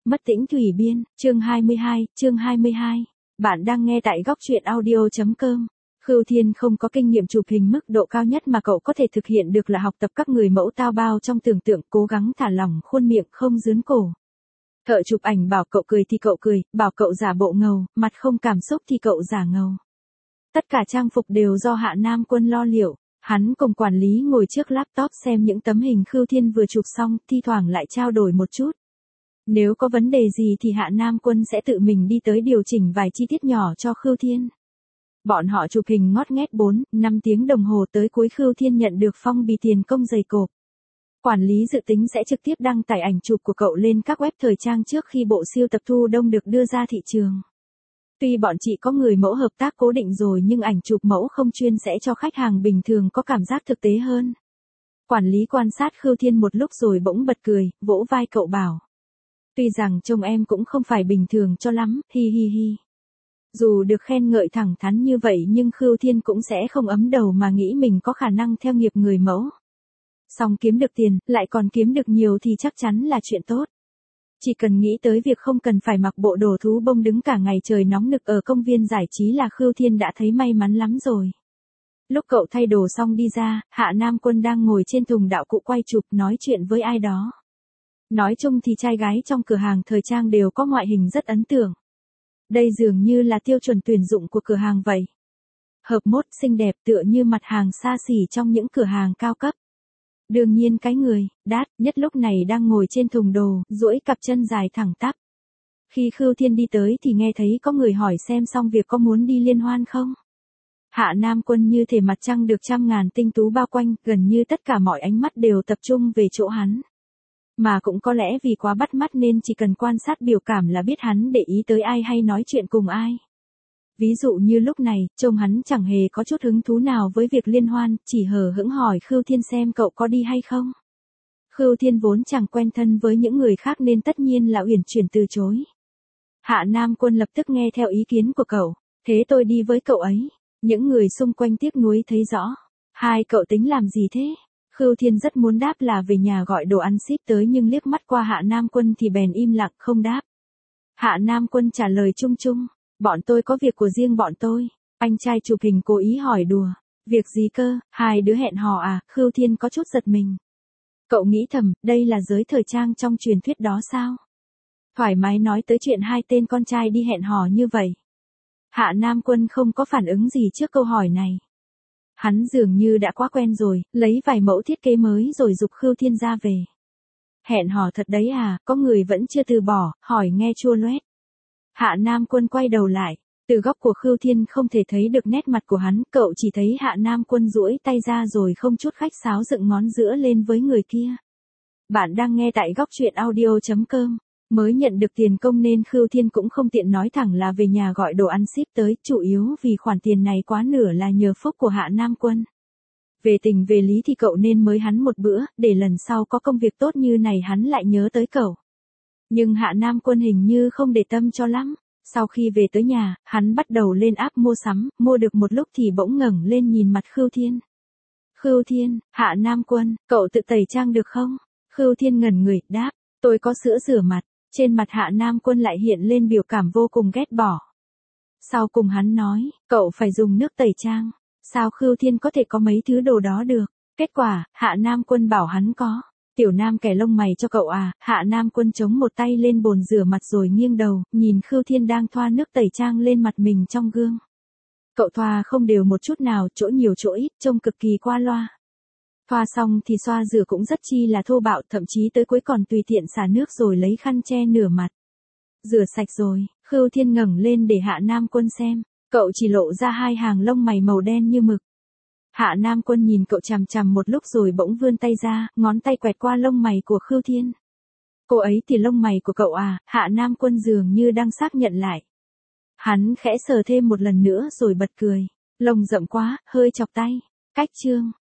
Mất tĩnh thủy biên, chương 22. Bạn đang nghe tại góc truyện audio.com. Khưu Thiên không có kinh nghiệm chụp hình mức độ cao nhất mà cậu có thể thực hiện được là học tập các người mẫu tao bao trong tưởng tượng, cố gắng thả lỏng khuôn miệng không dướn cổ. Thợ chụp ảnh bảo cậu cười thì cậu cười, bảo cậu giả bộ ngầu, mặt không cảm xúc thì cậu giả ngầu. Tất cả trang phục đều do Hạ Nam Quân lo liệu. Hắn cùng quản lý ngồi trước laptop xem những tấm hình Khưu Thiên vừa chụp xong, thi thoảng lại trao đổi một chút. Nếu có vấn đề gì thì Hạ Nam Quân sẽ tự mình đi tới điều chỉnh vài chi tiết nhỏ cho Khưu Thiên. Bọn họ chụp hình ngót nghét 4-5 tiếng đồng hồ, tới cuối Khưu Thiên nhận được phong bì tiền công dày cộp. Quản lý dự tính sẽ trực tiếp đăng tải ảnh chụp của cậu lên các web thời trang trước khi bộ siêu tập thu đông được đưa ra thị trường. Tuy bọn chị có người mẫu hợp tác cố định rồi nhưng ảnh chụp mẫu không chuyên sẽ cho khách hàng bình thường có cảm giác thực tế hơn. Quản lý quan sát Khưu Thiên một lúc rồi bỗng bật cười, vỗ vai cậu bảo. Tuy rằng trông em cũng không phải bình thường cho lắm, hi hi hi. Dù được khen ngợi thẳng thắn như vậy nhưng Khưu Thiên cũng sẽ không ấm đầu mà nghĩ mình có khả năng theo nghiệp người mẫu. Xong kiếm được tiền, lại còn kiếm được nhiều thì chắc chắn là chuyện tốt. Chỉ cần nghĩ tới việc không cần phải mặc bộ đồ thú bông đứng cả ngày trời nóng nực ở công viên giải trí là Khưu Thiên đã thấy may mắn lắm rồi. Lúc cậu thay đồ xong đi ra, Hạ Nam Quân đang ngồi trên thùng đạo cụ quay chụp nói chuyện với ai đó. Nói chung thì trai gái trong cửa hàng thời trang đều có ngoại hình rất ấn tượng. Đây dường như là tiêu chuẩn tuyển dụng của cửa hàng vậy. Hợp mốt xinh đẹp tựa như mặt hàng xa xỉ trong những cửa hàng cao cấp. Đương nhiên cái người, đát, nhất lúc này đang ngồi trên thùng đồ, duỗi cặp chân dài thẳng tắp. Khi Khưu Thiên đi tới thì nghe thấy có người hỏi xem xong việc có muốn đi liên hoan không. Hạ Nam Quân như thể mặt trăng được trăm ngàn tinh tú bao quanh, gần như tất cả mọi ánh mắt đều tập trung về chỗ hắn. Mà cũng có lẽ vì quá bắt mắt nên chỉ cần quan sát biểu cảm là biết hắn để ý tới ai hay nói chuyện cùng ai. Ví dụ như lúc này, trông hắn chẳng hề có chút hứng thú nào với việc liên hoan, chỉ hờ hững hỏi Khưu Thiên xem cậu có đi hay không. Khưu Thiên vốn chẳng quen thân với những người khác nên tất nhiên là uyển chuyển từ chối. Hạ Nam Quân lập tức nghe theo ý kiến của cậu, thế tôi đi với cậu ấy. Những người xung quanh tiếc nuối thấy rõ. Hai cậu tính làm gì thế? Khưu Thiên rất muốn đáp là về nhà gọi đồ ăn ship tới nhưng liếc mắt qua Hạ Nam Quân thì bèn im lặng không đáp. Hạ Nam Quân trả lời chung chung, bọn tôi có việc của riêng bọn tôi. Anh trai chụp hình cố ý hỏi đùa, việc gì cơ, hai đứa hẹn hò à? Khưu Thiên có chút giật mình. Cậu nghĩ thầm, đây là giới thời trang trong truyền thuyết đó sao? Thoải mái nói tới chuyện hai tên con trai đi hẹn hò như vậy. Hạ Nam Quân không có phản ứng gì trước câu hỏi này. Hắn dường như đã quá quen rồi, lấy vài mẫu thiết kế mới rồi giục Khưu Thiên ra về. Hẹn hò thật đấy à, có người vẫn chưa từ bỏ, hỏi nghe chua loét. Hạ Nam Quân quay đầu lại, từ góc của Khưu Thiên không thể thấy được nét mặt của hắn, cậu chỉ thấy Hạ Nam Quân duỗi tay ra rồi không chút khách sáo dựng ngón giữa lên với người kia. Bạn đang nghe tại góc truyện audio.com. Mới nhận được tiền công nên Khưu Thiên cũng không tiện nói thẳng là về nhà gọi đồ ăn ship tới, chủ yếu vì khoản tiền này quá nửa là nhờ phúc của Hạ Nam Quân. Về tình về lý thì cậu nên mới hắn một bữa, để lần sau có công việc tốt như này hắn lại nhớ tới cậu. Nhưng Hạ Nam Quân hình như không để tâm cho lắm. Sau khi về tới nhà, hắn bắt đầu lên app mua sắm, mua được một lúc thì bỗng ngẩng lên nhìn mặt Khưu Thiên. Khưu Thiên, Hạ Nam Quân, cậu tự tẩy trang được không? Khưu Thiên ngẩn người, đáp, tôi có sữa rửa mặt. Trên mặt Hạ Nam Quân lại hiện lên biểu cảm vô cùng ghét bỏ. Sau cùng hắn nói, cậu phải dùng nước tẩy trang. Sao Khưu Thiên có thể có mấy thứ đồ đó được? Kết quả, Hạ Nam Quân bảo hắn có. Tiểu Nam kẻ lông mày cho cậu à? Hạ Nam Quân chống một tay lên bồn rửa mặt rồi nghiêng đầu, nhìn Khưu Thiên đang thoa nước tẩy trang lên mặt mình trong gương. Cậu thoa không đều một chút nào, chỗ nhiều chỗ ít, trông cực kỳ qua loa. Thoa xong thì xoa rửa cũng rất chi là thô bạo, thậm chí tới cuối còn tùy tiện xả nước rồi lấy khăn che nửa mặt. Rửa sạch rồi, Khưu Thiên ngẩng lên để Hạ Nam Quân xem, cậu chỉ lộ ra hai hàng lông mày màu đen như mực. Hạ Nam Quân nhìn cậu chằm chằm một lúc rồi bỗng vươn tay ra, ngón tay quẹt qua lông mày của Khưu Thiên. Cô ấy thì lông mày của cậu à? Hạ Nam Quân dường như đang xác nhận lại. Hắn khẽ sờ thêm một lần nữa rồi bật cười, lông rậm quá, hơi chọc tay. Cách chương